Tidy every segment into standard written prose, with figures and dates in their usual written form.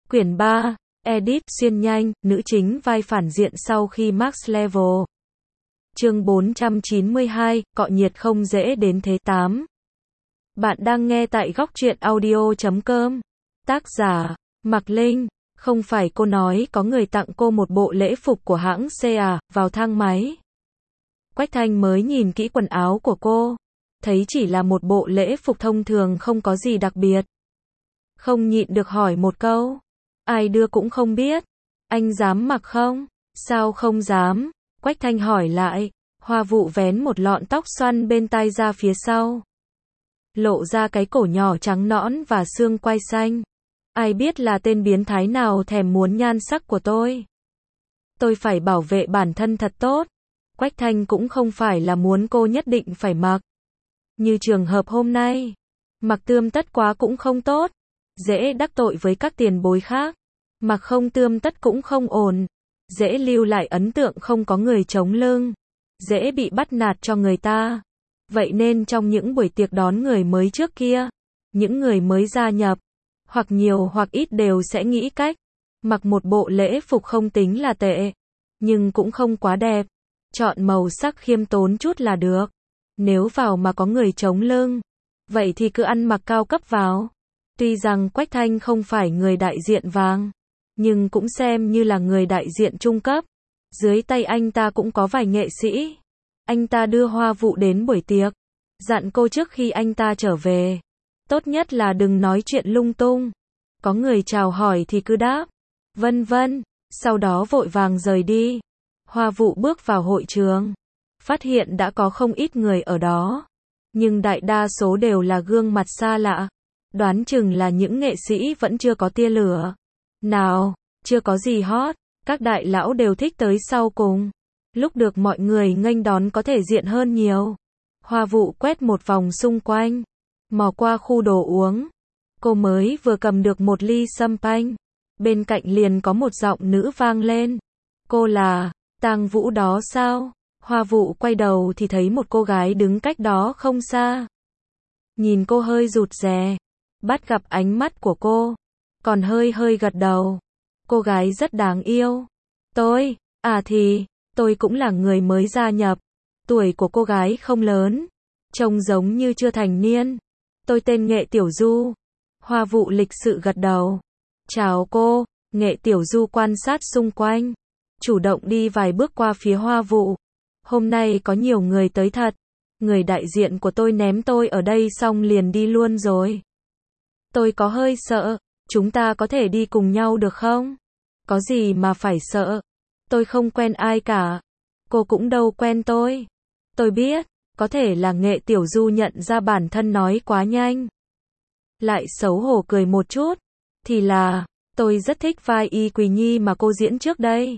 Quyển 3, Edit xuyên nhanh, nữ chính vai phản diện sau khi Max Level. Chương 492, cọ nhiệt không dễ đến thế 8. Bạn đang nghe tại góc truyện audio.com. Tác giả, Mạc Linh. Không phải cô nói có người tặng cô một bộ lễ phục của hãng C à, vào thang máy. Quách Thanh mới nhìn kỹ quần áo của cô. Thấy chỉ là một bộ lễ phục thông thường không có gì đặc biệt. Không nhịn được hỏi một câu. Ai đưa cũng không biết. Anh dám mặc không? Sao không dám? Quách Thanh hỏi lại. Hoa Vụ vén một lọn tóc xoăn bên tai ra phía sau. Lộ ra cái cổ nhỏ trắng nõn và xương quai xanh. Ai biết là tên biến thái nào thèm muốn nhan sắc của tôi. Tôi phải bảo vệ bản thân thật tốt. Quách Thanh cũng không phải là muốn cô nhất định phải mặc. Như trường hợp hôm nay. Mặc tươm tất quá cũng không tốt. Dễ đắc tội với các tiền bối khác. Mặc không tươm tất cũng không ổn. Dễ lưu lại ấn tượng không có người chống lưng. Dễ bị bắt nạt cho người ta. Vậy nên trong những buổi tiệc đón người mới trước kia, những người mới gia nhập, hoặc nhiều hoặc ít đều sẽ nghĩ cách. Mặc một bộ lễ phục không tính là tệ. Nhưng cũng không quá đẹp. Chọn màu sắc khiêm tốn chút là được. Nếu vào mà có người chống lưng, vậy thì cứ ăn mặc cao cấp vào. Tuy rằng Quách Thanh không phải người đại diện vàng, nhưng cũng xem như là người đại diện trung cấp. Dưới tay anh ta cũng có vài nghệ sĩ. Anh ta đưa Hoa Vụ đến buổi tiệc. Dặn cô trước khi anh ta trở về. Tốt nhất là đừng nói chuyện lung tung. Có người chào hỏi thì cứ đáp. Vân vân. Sau đó vội vàng rời đi. Hoa Vụ bước vào hội trường. Phát hiện đã có không ít người ở đó. Nhưng đại đa số đều là gương mặt xa lạ. Đoán chừng là những nghệ sĩ vẫn chưa có tia lửa. Nào, chưa có gì hot. Các đại lão đều thích tới sau cùng. Lúc được mọi người nghênh đón có thể diện hơn nhiều. Hoa Vụ quét một vòng xung quanh. Mò qua khu đồ uống. Cô mới vừa cầm được một ly champagne. Bên cạnh liền có một giọng nữ vang lên. Cô là Tang Vũ đó sao? Hoa Vụ quay đầu thì thấy một cô gái đứng cách đó không xa. Nhìn cô hơi rụt rè. Bắt gặp ánh mắt của cô. Còn hơi gật đầu. Cô gái rất đáng yêu. Tôi, tôi cũng là người mới gia nhập. Tuổi của cô gái không lớn. Trông giống như chưa thành niên. Tôi tên Nghệ Tiểu Du. Hoa Vụ lịch sự gật đầu. Chào cô. Nghệ Tiểu Du quan sát xung quanh. Chủ động đi vài bước qua phía Hoa Vụ. Hôm nay có nhiều người tới thật. Người đại diện của tôi ném tôi ở đây xong liền đi luôn rồi. Tôi có hơi sợ. Chúng ta có thể đi cùng nhau được không? Có gì mà phải sợ? Tôi không quen ai cả. Cô cũng đâu quen tôi. Tôi biết, có thể là Nghệ Tiểu Du nhận ra bản thân nói quá nhanh. Lại xấu hổ cười một chút. Thì là, tôi rất thích vai Y Quỳ Nhi mà cô diễn trước đây.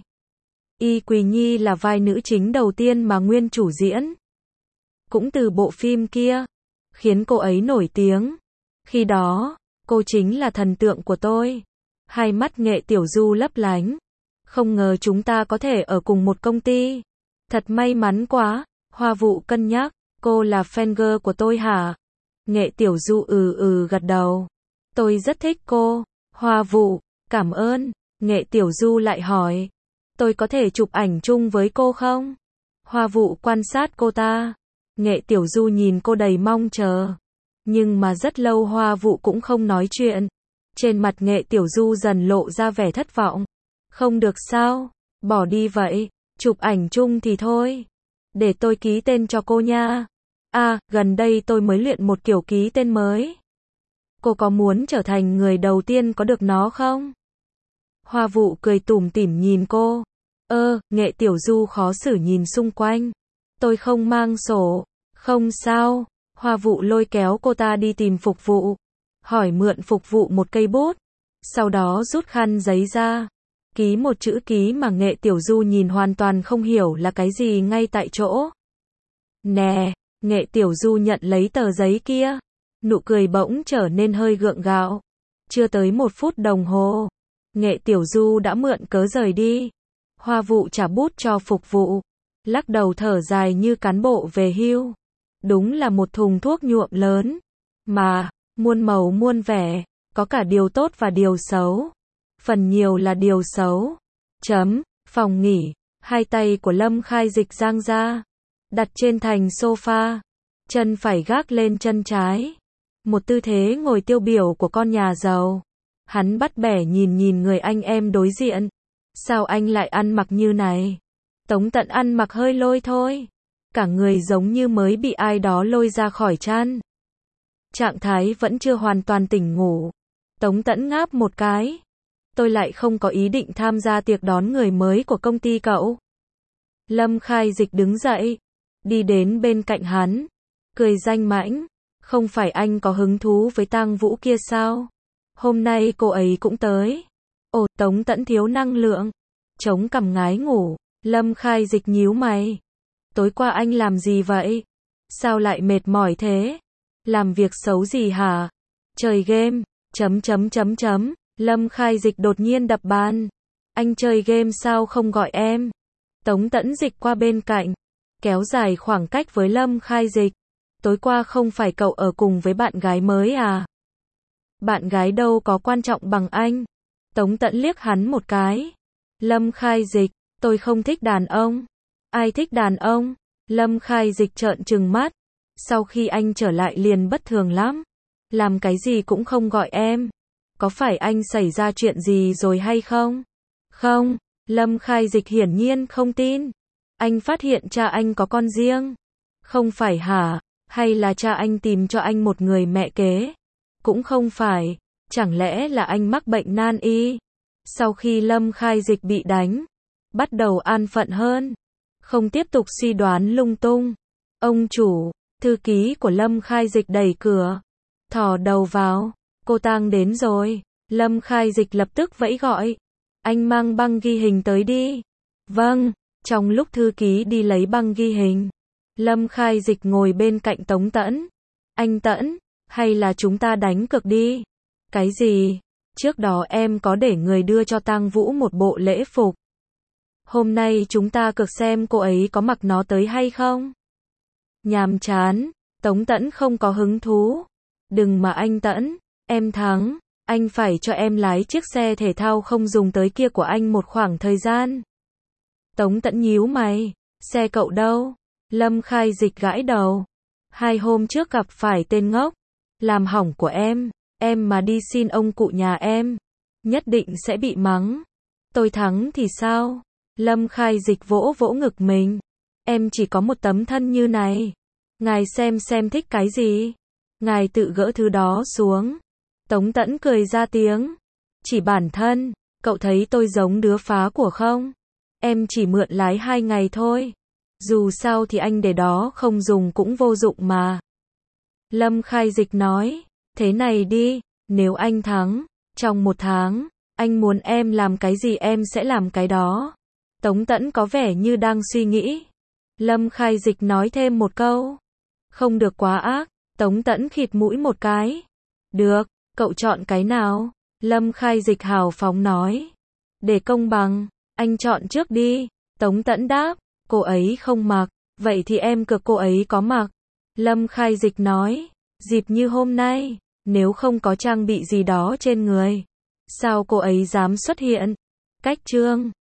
Y Quỳ Nhi là vai nữ chính đầu tiên mà nguyên chủ diễn. Cũng từ bộ phim kia, khiến cô ấy nổi tiếng. Khi đó, cô chính là thần tượng của tôi. Hai mắt Nghệ Tiểu Du lấp lánh. Không ngờ chúng ta có thể ở cùng một công ty. Thật may mắn quá. Hoa Vụ cân nhắc. Cô là fan girl của tôi hả? Nghệ Tiểu Du gật đầu. Tôi rất thích cô. Hoa Vụ, cảm ơn. Nghệ Tiểu Du lại hỏi. Tôi có thể chụp ảnh chung với cô không? Hoa Vụ quan sát cô ta. Nghệ Tiểu Du nhìn cô đầy mong chờ. Nhưng mà rất lâu Hoa Vụ cũng không nói chuyện. Trên mặt Nghệ Tiểu Du dần lộ ra vẻ thất vọng. Không được sao? Bỏ đi vậy. Chụp ảnh chung thì thôi. Để tôi ký tên cho cô nha. Gần đây tôi mới luyện một kiểu ký tên mới. Cô có muốn trở thành người đầu tiên có được nó không? Hoa Vụ cười tủm tỉm nhìn cô. Nghệ Tiểu Du khó xử nhìn xung quanh. Tôi không mang sổ. Không sao. Hoa Vụ lôi kéo cô ta đi tìm phục vụ. Hỏi mượn phục vụ một cây bút. Sau đó rút khăn giấy ra. Ký một chữ ký mà Nghệ Tiểu Du nhìn hoàn toàn không hiểu là cái gì ngay tại chỗ. Nè, Nghệ Tiểu Du nhận lấy tờ giấy kia. Nụ cười bỗng trở nên hơi gượng gạo. Chưa tới 1 phút đồng hồ. Nghệ Tiểu Du đã mượn cớ rời đi. Hoa Vụ trả bút cho phục vụ. Lắc đầu thở dài như cán bộ về hưu. Đúng là một thùng thuốc nhuộm lớn. Mà, muôn màu muôn vẻ. Có cả điều tốt và điều xấu. phần nhiều là điều xấu. Phòng nghỉ, hai tay của Lâm Khai Dịch dang ra, đặt trên thành sofa, chân phải gác lên chân trái. Một tư thế ngồi tiêu biểu của con nhà giàu. Hắn bắt bẻ nhìn người anh em đối diện. Sao anh lại ăn mặc như này? Tống Tẫn ăn mặc hơi lôi thôi. Cả người giống như mới bị ai đó lôi ra khỏi chăn. Trạng thái vẫn chưa hoàn toàn tỉnh ngủ. Tống Tẫn ngáp một cái. Tôi lại không có ý định tham gia tiệc đón người mới của công ty cậu. Lâm Khai Dịch đứng dậy, đi đến bên cạnh hắn, cười danh mãnh. Không phải anh có hứng thú với Tang Vũ kia sao? Hôm nay cô ấy cũng tới. Ồ, Tống Tẫn thiếu năng lượng, chống cằm ngái ngủ. Lâm Khai Dịch nhíu mày. Tối qua anh làm gì vậy? Sao lại mệt mỏi thế? Làm việc xấu gì hả? Chơi game. Lâm Khai Dịch đột nhiên đập bàn. Anh chơi game sao không gọi em? Tống Tẫn dịch qua bên cạnh, kéo dài khoảng cách với Lâm Khai Dịch. Tối qua không phải cậu ở cùng với bạn gái mới à? Bạn gái đâu có quan trọng bằng anh. Tống Tẫn liếc hắn một cái. Lâm Khai Dịch, tôi không thích đàn ông. Ai thích đàn ông? Lâm Khai Dịch trợn trừng mắt. Sau khi anh trở lại liền bất thường lắm. Làm cái gì cũng không gọi em. Có phải anh xảy ra chuyện gì rồi hay không? Không, Lâm Khai Dịch hiển nhiên không tin. Anh phát hiện cha anh có con riêng. Không phải hả? Hay là cha anh tìm cho anh một người mẹ kế? Cũng không phải. Chẳng lẽ là anh mắc bệnh nan y? Sau khi Lâm Khai Dịch bị đánh, bắt đầu an phận hơn. Không tiếp tục suy đoán lung tung. Ông chủ, thư ký của Lâm Khai Dịch đẩy cửa. Thò đầu vào. Cô Tang đến rồi. Lâm Khai Dịch lập tức vẫy gọi. Anh mang băng ghi hình tới đi. Vâng. Trong lúc thư ký đi lấy băng ghi hình, Lâm Khai Dịch ngồi bên cạnh Tống Tẫn. Anh Tẫn, hay là chúng ta đánh cược đi? Cái gì? Trước đó em có để người đưa cho Tang Vũ một bộ lễ phục. Hôm nay chúng ta cược xem cô ấy có mặc nó tới hay không? Nhàm chán. Tống Tẫn không có hứng thú. Đừng mà anh Tẫn, em thắng. Anh phải cho em lái chiếc xe thể thao không dùng tới kia của anh một khoảng thời gian. Tống Tẫn nhíu mày. Xe cậu đâu? Lâm Khai Dịch gãi đầu. 2 hôm trước gặp phải tên ngốc. Làm hỏng của em mà đi xin ông cụ nhà em. Nhất định sẽ bị mắng. Tôi thắng thì sao? Lâm Khai Dịch vỗ vỗ ngực mình. Em chỉ có một tấm thân như này. Ngài xem thích cái gì? Ngài tự gỡ thứ đó xuống. Tống Tẫn cười ra tiếng. Chỉ bản thân, cậu thấy tôi giống đứa phá của không? Em chỉ mượn lái 2 ngày thôi. Dù sao thì anh để đó không dùng cũng vô dụng mà. Lâm Khai Dịch nói. Thế này đi, nếu anh thắng, trong 1 tháng, anh muốn em làm cái gì em sẽ làm cái đó. Tống Tẫn có vẻ như đang suy nghĩ. Lâm Khai Dịch nói thêm một câu. Không được quá ác. Tống Tẫn khịt mũi một cái. Được, cậu chọn cái nào? Lâm Khai Dịch hào phóng nói. Để công bằng, anh chọn trước đi. Tống Tẫn đáp. Cô ấy không mặc, vậy thì em cược cô ấy có mặc. Lâm Khai Dịch nói. Dịp như hôm nay, nếu không có trang bị gì đó trên người, sao cô ấy dám xuất hiện? Cách chương